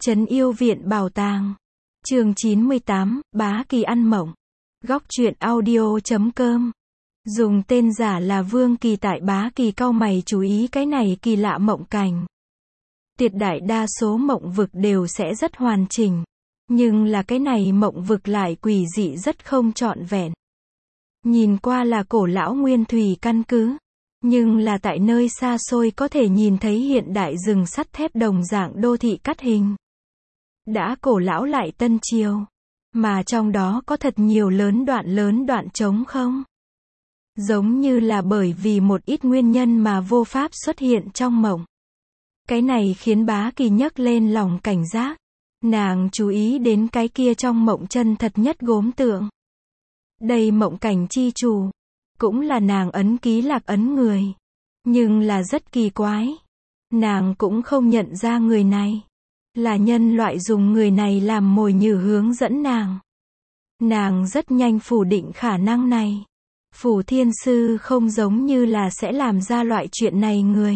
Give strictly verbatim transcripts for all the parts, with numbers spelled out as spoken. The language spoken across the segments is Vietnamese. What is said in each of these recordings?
Trấn Yêu Viện Bảo Tàng. Chương chín mươi tám, Bá Kỳ ăn mộng. Góc truyện audio chấm com. Dùng tên giả là Vương Kỳ tại Bá Kỳ cau mày chú ý cái này kỳ lạ mộng cảnh. Tuyệt đại đa số mộng vực đều sẽ rất hoàn chỉnh. Nhưng là cái này mộng vực lại quỷ dị rất không trọn vẹn. Nhìn qua là cổ lão nguyên thủy căn cứ. Nhưng là tại nơi xa xôi có thể nhìn thấy hiện đại rừng sắt thép đồng dạng đô thị cắt hình. Đã cổ lão lại tân triều. Mà trong đó có thật nhiều lớn đoạn lớn đoạn trống không. Giống như là bởi vì một ít nguyên nhân mà vô pháp xuất hiện trong mộng. Cái này khiến Bá Kỳ nhấc lên lòng cảnh giác. Nàng chú ý đến cái kia trong mộng chân thật nhất gốm tượng. Đây mộng cảnh chi chủ. Cũng là nàng ấn ký lạc ấn người. Nhưng là rất kỳ quái. Nàng cũng không nhận ra người này. Là nhân loại dùng người này làm mồi nhử hướng dẫn nàng. Nàng rất nhanh phủ định khả năng này. Phủ Thiên Sư không giống như là sẽ làm ra loại chuyện này người.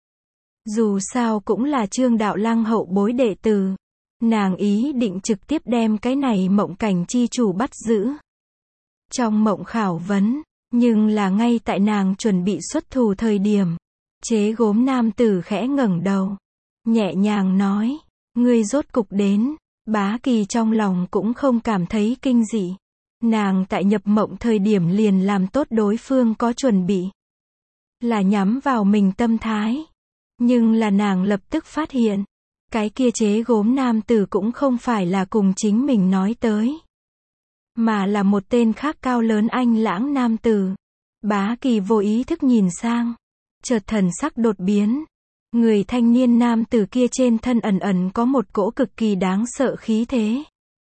Dù sao cũng là Trương Đạo Lăng hậu bối đệ tử. Nàng ý định trực tiếp đem cái này mộng cảnh chi chủ bắt giữ. Trong mộng khảo vấn, nhưng là ngay tại nàng chuẩn bị xuất thủ thời điểm. Chế gốm nam tử khẽ ngẩng đầu. Nhẹ nhàng nói, ngươi rốt cục đến. Bá Kỳ trong lòng cũng không cảm thấy kinh dị. Nàng tại nhập mộng thời điểm liền làm tốt đối phương có chuẩn bị. Là nhắm vào mình tâm thái. Nhưng là nàng lập tức phát hiện. Cái kia chế gốm nam tử cũng không phải là cùng chính mình nói tới. Mà là một tên khác cao lớn anh lãng nam tử. Bá Kỳ vô ý thức nhìn sang. Chợt thần sắc đột biến. Người thanh niên nam tử kia trên thân ẩn ẩn có một cỗ cực kỳ đáng sợ khí thế.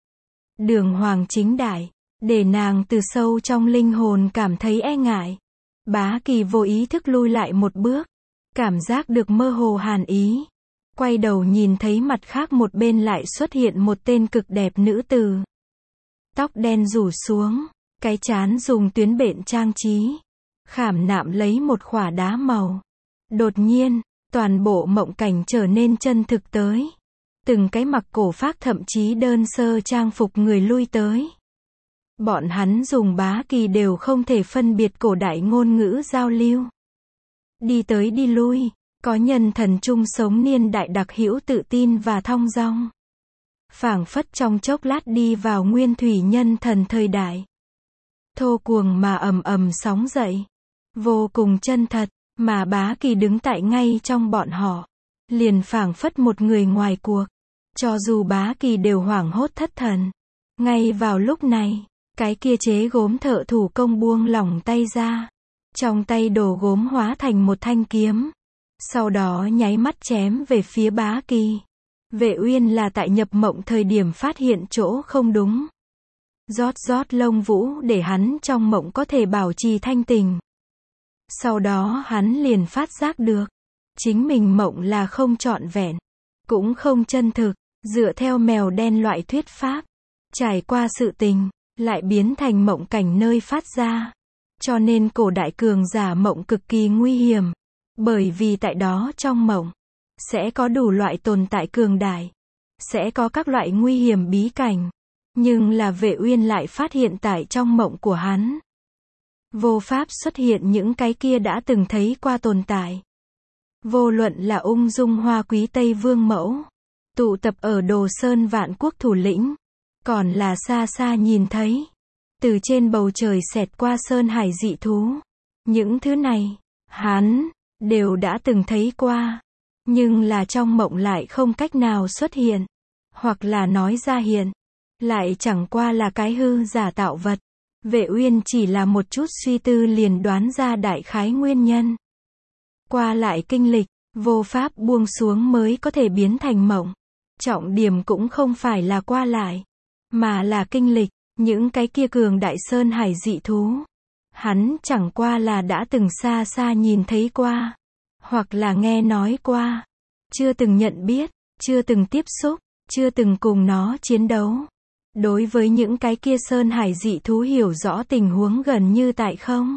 Đường hoàng chính đại. Để nàng từ sâu trong linh hồn cảm thấy e ngại. Bá Kỳ vô ý thức lui lại một bước. Cảm giác được mơ hồ hàn ý. Quay đầu nhìn thấy mặt khác một bên lại xuất hiện một tên cực đẹp nữ tử. Tóc đen rủ xuống. Cái trán dùng tuyến bện trang trí. Khảm nạm lấy một khỏa đá màu. Đột nhiên, toàn bộ mộng cảnh trở nên chân thực tới. Từng cái mặc cổ phác thậm chí đơn sơ trang phục người lui tới. Bọn hắn dùng Bá Kỳ đều không thể phân biệt cổ đại ngôn ngữ giao lưu. Đi tới đi lui, có nhân thần chung sống niên đại đặc hữu tự tin và thong dong. Phảng phất trong chốc lát đi vào nguyên thủy nhân thần thời đại. Thô cuồng mà ầm ầm sóng dậy. Vô cùng chân thật, mà Bá Kỳ đứng tại ngay trong bọn họ. Liền phảng phất một người ngoài cuộc. Cho dù Bá Kỳ đều hoảng hốt thất thần. Ngay vào lúc này, cái kia chế gốm thợ thủ công buông lỏng tay ra. Trong tay đồ gốm hóa thành một thanh kiếm. Sau đó nháy mắt chém về phía Bá Kỳ. Vệ Uyên là tại nhập mộng thời điểm phát hiện chỗ không đúng. Rót rót lông vũ để hắn trong mộng có thể bảo trì thanh tình. Sau đó hắn liền phát giác được. Chính mình mộng là không trọn vẹn. Cũng không chân thực. Dựa theo mèo đen loại thuyết pháp. Trải qua sự tình. Lại biến thành mộng cảnh nơi phát ra. Cho nên cổ đại cường giả mộng cực kỳ nguy hiểm. Bởi vì tại đó trong mộng. Sẽ có đủ loại tồn tại cường đại. Sẽ có các loại nguy hiểm bí cảnh. Nhưng là Vệ Uyên lại phát hiện tại trong mộng của hắn. Vô pháp xuất hiện những cái kia đã từng thấy qua tồn tại. Vô luận là ung dung hoa quý Tây Vương mẫu. Tụ tập ở Đồ Sơn vạn quốc thủ lĩnh. Còn là xa xa nhìn thấy. Từ trên bầu trời xẹt qua sơn hải dị thú. Những thứ này, hắn, đều đã từng thấy qua. Nhưng là trong mộng lại không cách nào xuất hiện. Hoặc là nói ra hiện. Lại chẳng qua là cái hư giả tạo vật. Vệ Uyên chỉ là một chút suy tư liền đoán ra đại khái nguyên nhân. Qua lại kinh lịch, vô pháp buông xuống mới có thể biến thành mộng. Trọng điểm cũng không phải là qua lại. Mà là kinh lịch, những cái kia cường đại sơn hải dị thú. Hắn chẳng qua là đã từng xa xa nhìn thấy qua. Hoặc là nghe nói qua. Chưa từng nhận biết, chưa từng tiếp xúc, chưa từng cùng nó chiến đấu. Đối với những cái kia sơn hải dị thú hiểu rõ tình huống gần như tại không.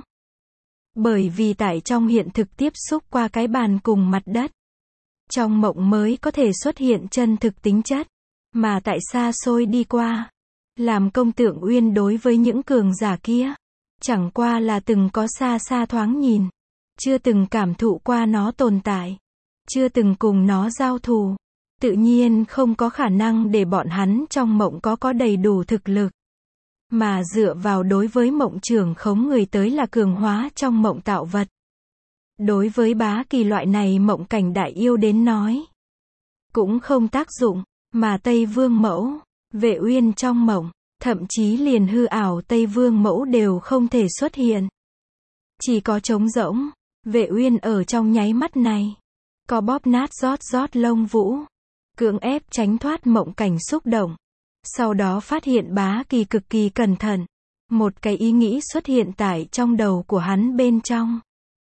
Bởi vì tại trong hiện thực tiếp xúc qua cái bàn cùng mặt đất. Trong mộng mới có thể xuất hiện chân thực tính chất. mà tại xa xôi đi qua. Làm công tượng uyên đối với những cường giả kia, chẳng qua là từng có xa xa thoáng nhìn, chưa từng cảm thụ qua nó tồn tại, chưa từng cùng nó giao thủ, tự nhiên không có khả năng để bọn hắn trong mộng có có đầy đủ thực lực. Mà dựa vào đối với mộng trưởng khống người tới là cường hóa trong mộng tạo vật. Đối với bá kỳ loại này mộng cảnh đại yêu đến nói, cũng không tác dụng, mà Tây Vương Mẫu, Vệ Uyên trong mộng, thậm chí liền hư ảo Tây Vương Mẫu đều không thể xuất hiện. Chỉ có trống rỗng, Vệ Uyên ở trong nháy mắt này, có bóp nát rót rót lông vũ, cưỡng ép tránh thoát mộng cảnh xúc động. Sau đó phát hiện bá kỳ cực kỳ cẩn thận, một cái ý nghĩ xuất hiện tại trong đầu của hắn bên trong.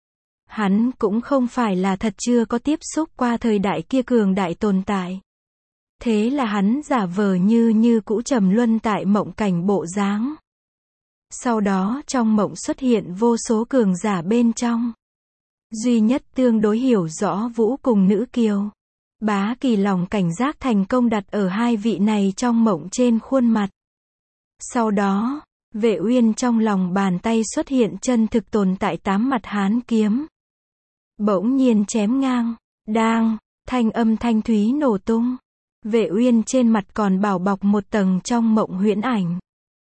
Hắn cũng không phải là thật chưa có tiếp xúc qua thời đại kia cường đại tồn tại. Thế là hắn giả vờ như như cũ trầm luân tại mộng cảnh bộ dáng. Sau đó trong mộng xuất hiện vô số cường giả bên trong. Duy nhất tương đối hiểu rõ Vũ cùng Nữ Kiều. Bá kỳ lòng cảnh giác thành công đặt ở hai vị này trong mộng trên khuôn mặt. Sau đó, Vệ Uyên trong lòng bàn tay xuất hiện chân thực tồn tại tám mặt hán kiếm. Bỗng nhiên chém ngang, đang, thanh âm thanh thúy nổ tung. Vệ Uyên trên mặt còn bảo bọc một tầng trong mộng huyễn ảnh.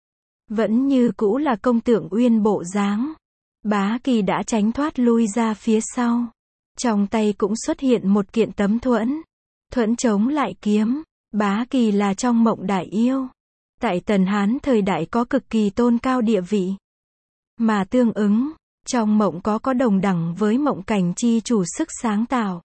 Vẫn như cũ là công tượng Uyên bộ dáng. Bá kỳ đã tránh thoát lui ra phía sau. Trong tay cũng xuất hiện một kiện tấm thuẫn. Thuẫn chống lại kiếm. Bá kỳ là trong mộng đại yêu. Tại Tần Hán thời đại có cực kỳ tôn cao địa vị. Mà tương ứng, trong mộng có có đồng đẳng với mộng cảnh chi chủ sức sáng tạo.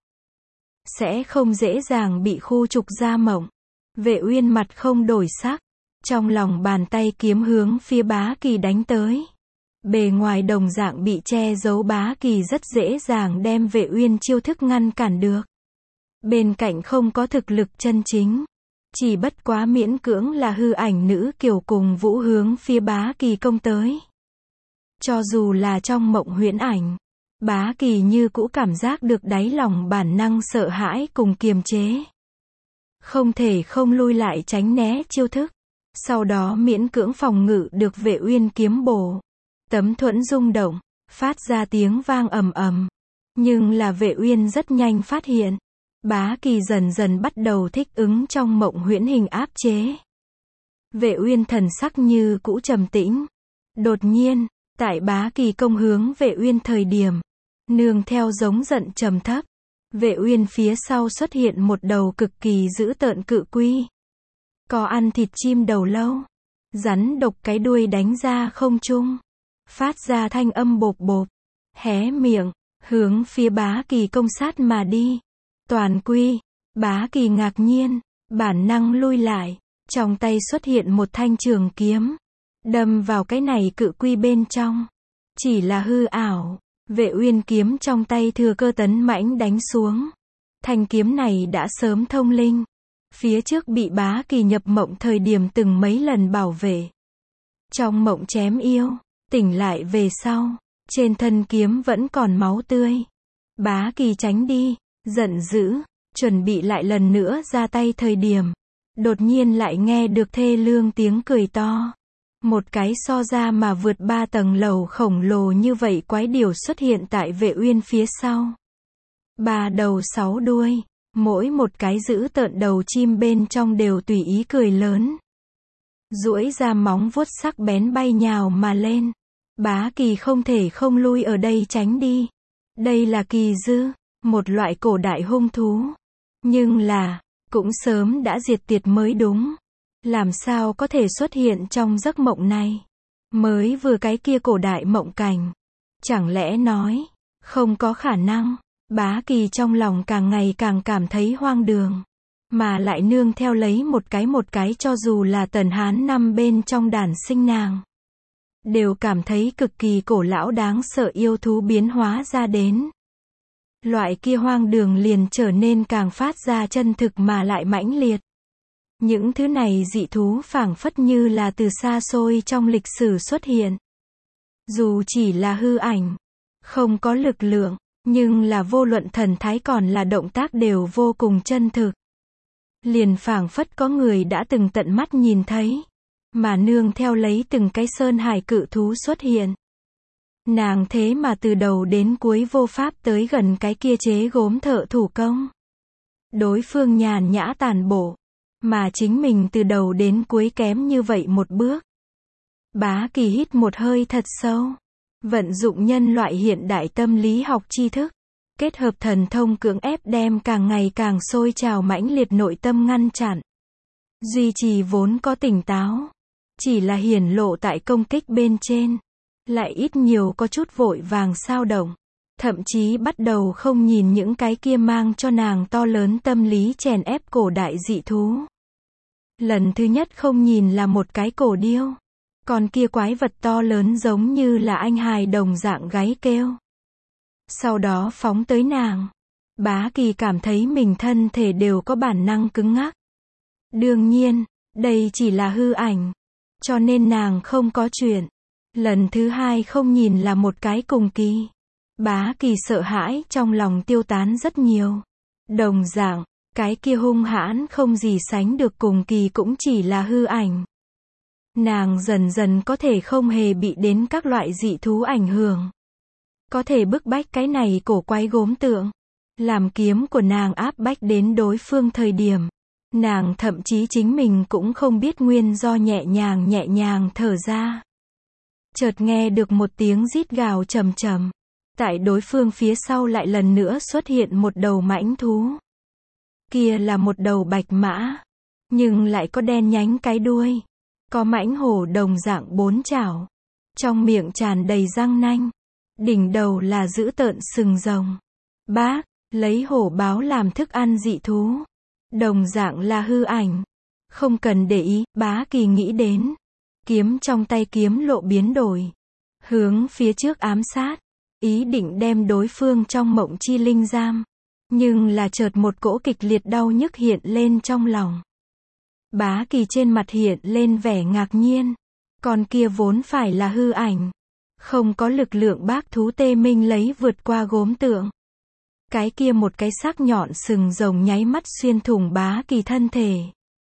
Sẽ không dễ dàng bị khu trục ra mộng. Vệ Uyên mặt không đổi sắc. Trong lòng bàn tay kiếm hướng phía bá kỳ đánh tới. Bề ngoài đồng dạng bị che giấu bá kỳ rất dễ dàng đem Vệ Uyên chiêu thức ngăn cản được. Bên cạnh không có thực lực chân chính. Chỉ bất quá miễn cưỡng là hư ảnh Nữ Kiều cùng Vũ hướng phía bá kỳ công tới. Cho dù là trong mộng huyễn ảnh, bá kỳ như cũ cảm giác được đáy lòng bản năng sợ hãi cùng kiềm chế. Không thể không lui lại tránh né chiêu thức. Sau đó miễn cưỡng phòng ngự được Vệ Uyên kiếm bổ. Tấm thuẫn rung động, phát ra tiếng vang ầm ầm. Nhưng là Vệ Uyên rất nhanh phát hiện. Bá kỳ dần dần bắt đầu thích ứng trong mộng huyễn hình áp chế. Vệ Uyên thần sắc như cũ trầm tĩnh. Đột nhiên, tại bá kỳ công hướng Vệ Uyên thời điểm, nương theo giống giận trầm thấp, Vệ Uyên phía sau xuất hiện một đầu cực kỳ dữ tợn cự quy. Có ăn thịt chim đầu lâu, rắn độc cái đuôi đánh ra không trung, phát ra thanh âm bộp bộp, hé miệng, hướng phía bá kỳ công sát mà đi. Toàn quy, bá kỳ ngạc nhiên, bản năng lui lại, trong tay xuất hiện một thanh trường kiếm, đâm vào cái này cự quy bên trong. Chỉ là hư ảo, Vệ Uyên kiếm trong tay thừa cơ tấn mãnh đánh xuống. Thanh kiếm này đã sớm thông linh. Phía trước bị bá kỳ nhập mộng thời điểm từng mấy lần bảo vệ. Trong mộng chém yêu, tỉnh lại về sau, trên thân kiếm vẫn còn máu tươi. Bá kỳ tránh đi, giận dữ, chuẩn bị lại lần nữa ra tay thời điểm. Đột nhiên lại nghe được thê lương tiếng cười to. Một cái so ra mà vượt ba tầng lầu khổng lồ như vậy quái điểu xuất hiện tại Vệ Uyên phía sau. Ba đầu sáu đuôi, mỗi một cái giữ tợn đầu chim bên trong đều tùy ý cười lớn. Duỗi ra móng vuốt sắc bén bay nhào mà lên. Bá kỳ không thể không lui ở đây tránh đi. Đây là kỳ dư, một loại cổ đại hung thú. Nhưng là, cũng sớm đã diệt tiệt mới đúng. Làm sao có thể xuất hiện trong giấc mộng này? Mới vừa cái kia cổ đại mộng cảnh. Chẳng lẽ nói, không có khả năng. Bá kỳ trong lòng càng ngày càng cảm thấy hoang đường. Mà lại nương theo lấy một cái một cái cho dù là Tần Hán năm bên trong đàn sinh nàng. Đều cảm thấy cực kỳ cổ lão đáng sợ yêu thú biến hóa ra đến. Loại kia hoang đường liền trở nên càng phát ra chân thực mà lại mãnh liệt. Những thứ này dị thú phảng phất như là từ xa xôi trong lịch sử xuất hiện. Dù chỉ là hư ảnh, không có lực lượng, nhưng là vô luận thần thái còn là động tác đều vô cùng chân thực. liền phảng phất có người đã từng tận mắt nhìn thấy, mà nương theo lấy từng cái sơn hải cự thú xuất hiện. Nàng thế mà từ đầu đến cuối vô pháp tới gần cái kia chế gốm thợ thủ công. Đối phương nhàn nhã tàn bộ, mà chính mình từ đầu đến cuối kém như vậy một bước. Bá Kỳ hít một hơi thật sâu, vận dụng nhân loại hiện đại tâm lý học tri thức, kết hợp thần thông cưỡng ép đem càng ngày càng sôi trào mãnh liệt nội tâm ngăn chặn. Duy trì vốn có tỉnh táo, chỉ là hiển lộ tại công kích bên trên, lại ít nhiều có chút vội vàng xao động, thậm chí bắt đầu không nhìn những cái kia mang cho nàng to lớn tâm lý chèn ép cổ đại dị thú. Lần thứ nhất không nhìn là một cái cổ điêu, còn kia quái vật to lớn giống như là anh hài đồng dạng gáy kêu. Sau đó phóng tới nàng, Bá Kỳ cảm thấy mình thân thể đều có bản năng cứng ngắc. Đương nhiên, đây chỉ là hư ảnh, cho nên nàng không có chuyện. Lần thứ hai không nhìn là một cái cùng kỳ. Bá Kỳ sợ hãi trong lòng tiêu tán rất nhiều. Đồng dạng, cái kia hung hãn không gì sánh được cùng kỳ cũng chỉ là hư ảnh. Nàng dần dần có thể không hề bị đến các loại dị thú ảnh hưởng. Có thể bức bách cái này cổ quái gốm tượng. Làm kiếm của nàng áp bách đến đối phương thời điểm. Nàng thậm chí chính mình cũng không biết nguyên do nhẹ nhàng nhẹ nhàng thở ra. Chợt nghe được một tiếng rít gào trầm trầm. Tại đối phương phía sau lại lần nữa xuất hiện một đầu mãnh thú. Kia là một đầu bạch mã, nhưng lại có đen nhánh cái đuôi. Có mãnh hổ đồng dạng bốn chảo. Trong miệng tràn đầy răng nanh. Đỉnh đầu là dữ tợn sừng rồng. Bác, lấy hổ báo làm thức ăn dị thú. Đồng dạng là hư ảnh. Không cần để ý, Bá Kỳ nghĩ đến. Kiếm trong tay kiếm lộ biến đổi. Hướng phía trước ám sát. Ý định đem đối phương trong mộng chi linh giam. Nhưng là chợt một cỗ kịch liệt đau nhức hiện lên trong lòng. Bá Kỳ trên mặt hiện lên vẻ ngạc nhiên. Còn kia vốn phải là hư ảnh. Không có lực lượng bác thú tê minh lấy vượt qua gốm tượng. Cái kia một cái sắc nhọn sừng rồng nháy mắt xuyên thủng Bá Kỳ thân thể.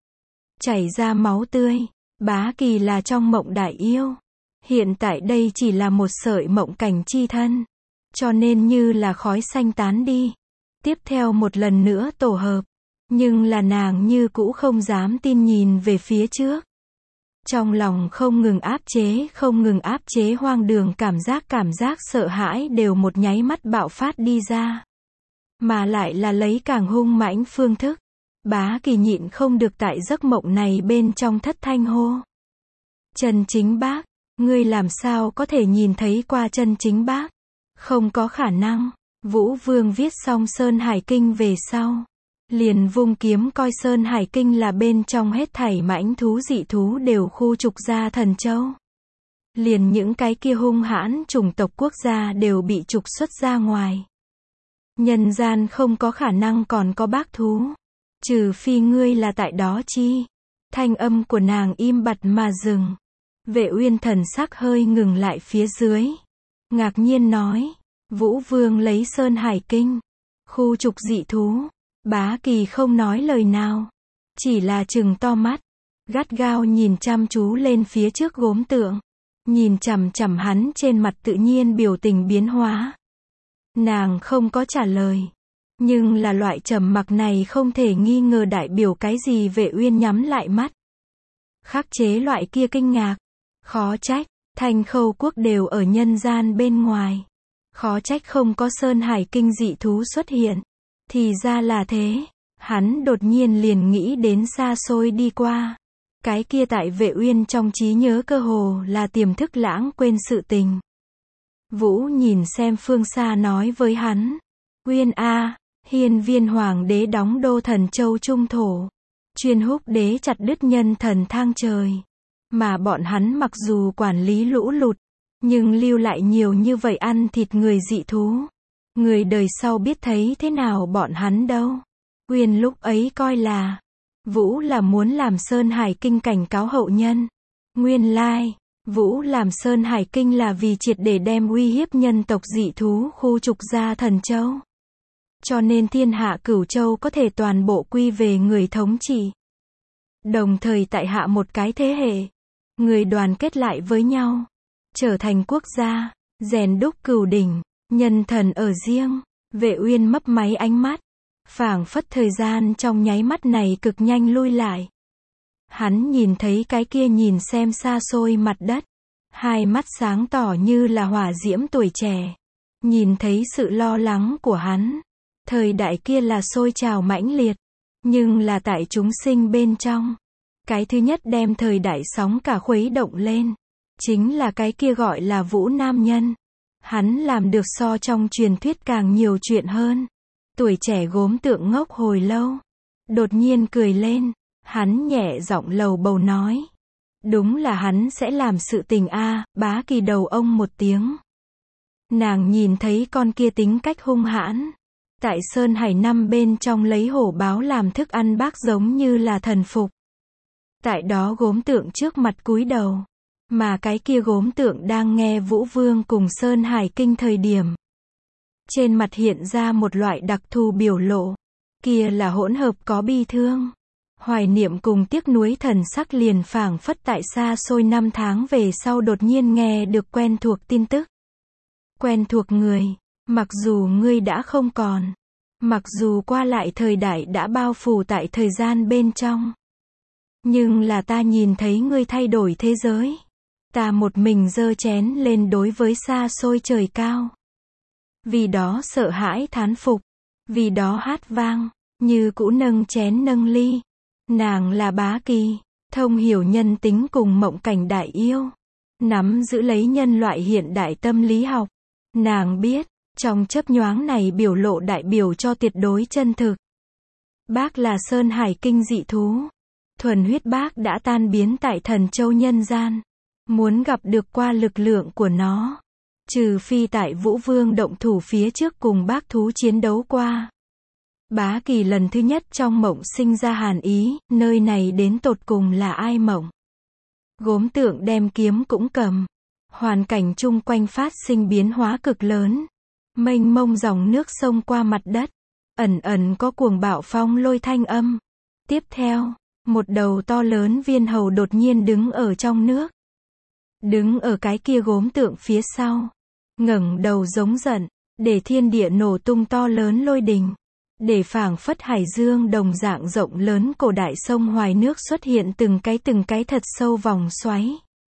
Chảy ra máu tươi. Bá Kỳ là trong mộng đại yêu. Hiện tại đây chỉ là một sợi mộng cảnh chi thân. Cho nên như là khói xanh tán đi. Tiếp theo một lần nữa tổ hợp. Nhưng là nàng như cũ không dám tin nhìn về phía trước. Trong lòng không ngừng áp chế, không ngừng áp chế hoang đường cảm giác cảm giác sợ hãi đều một nháy mắt bạo phát đi ra. Mà lại là lấy càng hung mãnh phương thức. Bá Kỳ nhịn không được tại giấc mộng này bên trong thất thanh hô. Chân chính bác, ngươi làm sao có thể nhìn thấy qua chân chính bác? Không có khả năng. Vũ Vương viết xong Sơn Hải Kinh về sau. Liền vung kiếm coi Sơn Hải Kinh là bên trong hết thảy mãnh thú dị thú đều khu trục ra Thần Châu. Liền những cái kia hung hãn chủng tộc quốc gia đều bị trục xuất ra ngoài. Nhân gian không có khả năng còn có bác thú. Trừ phi ngươi là tại đó chi. Thanh âm của nàng im bặt mà dừng. Vệ Uyên thần sắc hơi ngừng lại phía dưới. Ngạc nhiên nói. Vũ Vương lấy Sơn Hải Kinh. Khu trục dị thú. Bá Kỳ không nói lời nào. Chỉ là trừng to mắt. Gắt gao nhìn chăm chú lên phía trước gốm tượng. Nhìn chằm chằm hắn trên mặt tự nhiên biểu tình biến hóa. Nàng không có trả lời. Nhưng là loại trầm mặc này không thể nghi ngờ đại biểu cái gì. Vệ Uyên nhắm lại mắt. Khắc chế loại kia kinh ngạc. Khó trách, Thanh Khâu quốc đều ở nhân gian bên ngoài. Khó trách không có Sơn Hải Kinh dị thú xuất hiện. Thì ra là thế. Hắn đột nhiên liền nghĩ đến xa xôi đi qua. Cái kia tại Vệ Uyên trong trí nhớ cơ hồ là tiềm thức lãng quên sự tình. Vũ nhìn xem phương xa nói với hắn. Uyên a, Hiên Viên Hoàng đế đóng đô Thần Châu Trung thổ. Chuyên húc đế chặt đứt nhân thần thang trời. Mà bọn hắn mặc dù quản lý lũ lụt. Nhưng lưu lại nhiều như vậy ăn thịt người dị thú. Người đời sau biết thấy thế nào bọn hắn đâu. Uyên lúc ấy coi là. Vũ là muốn làm Sơn Hải Kinh cảnh cáo hậu nhân. Nguyên lai. Vũ làm Sơn Hải Kinh là vì triệt để đem uy hiếp nhân tộc dị thú khu trục ra Thần Châu. cho nên thiên hạ Cửu Châu có thể toàn bộ quy về người thống trị. Đồng thời tại hạ một cái thế hệ, người đoàn kết lại với nhau, trở thành quốc gia, rèn đúc cửu đỉnh, nhân thần ở riêng. Vệ Uyên mấp máy ánh mắt, phảng phất thời gian trong nháy mắt này cực nhanh lui lại. Hắn nhìn thấy cái kia nhìn xem xa xôi mặt đất, hai mắt sáng tỏ như là hỏa diễm tuổi trẻ. Nhìn thấy sự lo lắng của hắn. Thời đại kia là sôi trào mãnh liệt, nhưng là tại chúng sinh bên trong. Cái thứ nhất đem thời đại sóng cả khuấy động lên, chính là cái kia gọi là Vũ nam nhân. Hắn làm được so trong truyền thuyết càng nhiều chuyện hơn. Tuổi trẻ gốm tượng ngốc hồi lâu, đột nhiên cười lên, hắn nhẹ giọng lầu bầu nói. Đúng là hắn sẽ làm sự tình a. Bá Kỳ đầu ông một tiếng. Nàng nhìn thấy con kia tính cách hung hãn, tại Sơn Hải năm bên trong lấy hổ báo làm thức ăn bác giống như là thần phục. Tại đó gốm tượng trước mặt cúi đầu, mà cái kia gốm tượng đang nghe Vũ Vương cùng Sơn Hải kinh thời điểm. Trên mặt hiện ra một loại đặc thù biểu lộ, kia là hỗn hợp có bi thương, hoài niệm cùng tiếc nuối, thần sắc liền phảng phất tại xa xôi năm tháng về sau đột nhiên nghe được quen thuộc tin tức. Quen thuộc người, mặc dù ngươi đã không còn, mặc dù qua lại thời đại đã bao phủ tại thời gian bên trong, nhưng là ta nhìn thấy ngươi thay đổi thế giới. Ta một mình giơ chén lên đối với xa xôi trời cao. Vì đó sợ hãi thán phục, vì đó hát vang, như cũ nâng chén nâng ly. Nàng là Bá Kỳ, thông hiểu nhân tính cùng mộng cảnh đại yêu, nắm giữ lấy nhân loại hiện đại tâm lý học. Nàng biết, trong chớp nhoáng này biểu lộ đại biểu cho tuyệt đối chân thực. Bác là Sơn Hải kinh dị thú, thuần huyết bác đã tan biến tại Thần Châu nhân gian. Muốn gặp được qua lực lượng của nó, trừ phi tại Vũ Vương động thủ phía trước cùng bác thú chiến đấu qua. Bá Kỳ lần thứ nhất trong mộng sinh ra hàn ý, nơi này đến tột cùng là ai mộng. Gốm tượng đem kiếm cũng cầm. Hoàn cảnh chung quanh phát sinh biến hóa cực lớn. Mênh mông dòng nước sông qua mặt đất. Ẩn ẩn có cuồng bạo phong lôi thanh âm. Tiếp theo, một đầu to lớn viên hầu đột nhiên đứng ở trong nước. Đứng ở cái kia gốm tượng phía sau. Ngẩng đầu giống giận, để thiên địa nổ tung to lớn lôi đình. Để phảng phất hải dương đồng dạng rộng lớn cổ đại sông hoài nước xuất hiện từng cái từng cái thật sâu vòng xoáy.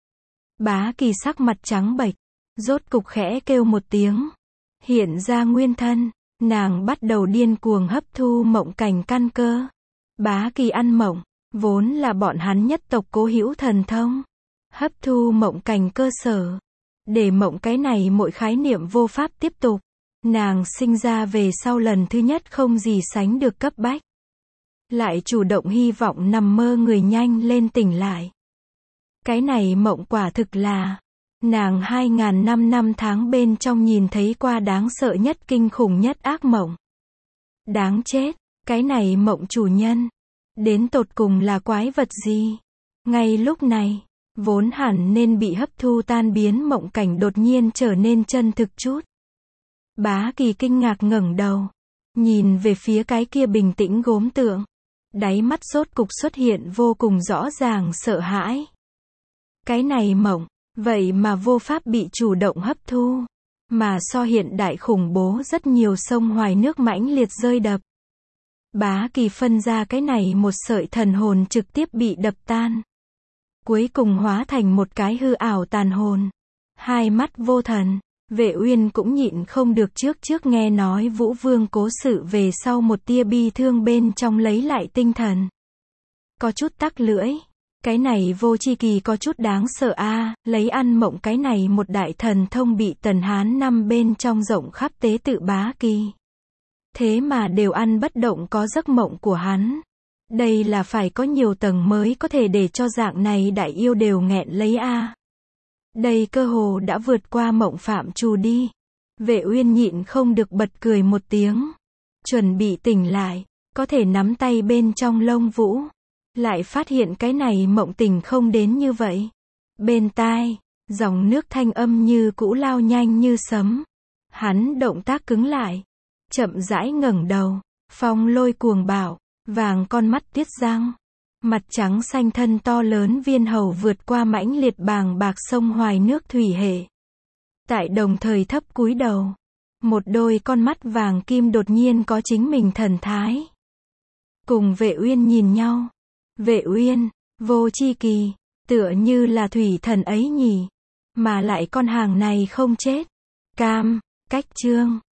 Bá Kỳ sắc mặt trắng bệch, rốt cục khẽ kêu một tiếng. Hiện ra nguyên thân, nàng bắt đầu điên cuồng hấp thu mộng cảnh căn cơ. Bá Kỳ ăn mộng, vốn là bọn hắn nhất tộc cố hữu thần thông. Hấp thu mộng cảnh cơ sở, để mộng cái này mỗi khái niệm vô pháp tiếp tục. Nàng sinh ra về sau lần thứ nhất không gì sánh được cấp bách. Lại chủ động hy vọng nằm mơ người nhanh lên tỉnh lại. Cái này mộng quả thực là, nàng hai ngàn năm năm tháng bên trong nhìn thấy qua đáng sợ nhất kinh khủng nhất ác mộng. Đáng chết, cái này mộng chủ nhân, đến tột cùng là quái vật gì? Ngay lúc này, vốn hẳn nên bị hấp thu tan biến mộng cảnh đột nhiên trở nên chân thực chút. Bá Kỳ kinh ngạc ngẩng đầu, nhìn về phía cái kia bình tĩnh gốm tượng. Đáy mắt rốt cục xuất hiện vô cùng rõ ràng sợ hãi. Cái này mộng, vậy mà vô pháp bị chủ động hấp thu. Mà so hiện đại khủng bố rất nhiều sông hoài nước mãnh liệt rơi đập. Bá Kỳ phân ra cái này một sợi thần hồn trực tiếp bị đập tan. Cuối cùng hóa thành một cái hư ảo tàn hồn. Hai mắt vô thần. Vệ Uyên cũng nhịn không được trước trước nghe nói Vũ Vương cố sự về sau một tia bi thương bên trong lấy lại tinh thần. Có chút tắc lưỡi. Cái này vô chi kỳ có chút đáng sợ a, à, lấy ăn mộng cái này một đại thần thông bị Tần Hán năm bên trong rộng khắp tế tự Bá Kỳ. Thế mà đều ăn bất động có giấc mộng của hắn. Đây là phải có nhiều tầng mới có thể để cho dạng này đại yêu đều nghẹn lấy a. À. Đây cơ hồ đã vượt qua mộng phạm trù đi. Vệ Uyên nhịn không được bật cười một tiếng. Chuẩn bị tỉnh lại, có thể nắm tay bên trong lông vũ. Lại phát hiện cái này mộng tình không đến như vậy. Bên tai, dòng nước thanh âm như cũ lao nhanh như sấm. Hắn động tác cứng lại. chậm rãi ngẩng đầu, phong lôi cuồng bạo, vàng con mắt tiết răng, mặt trắng xanh thân to lớn viên hầu vượt qua mãnh liệt bàng bạc sông hoài nước thủy hệ. Tại đồng thời thấp cúi đầu, một đôi con mắt vàng kim đột nhiên có chính mình thần thái. Cùng Vệ Uyên nhìn nhau. Vệ Uyên, vô chi kỳ, tựa như là thủy thần ấy nhỉ, mà lại con hàng này không chết. Cam, cách chương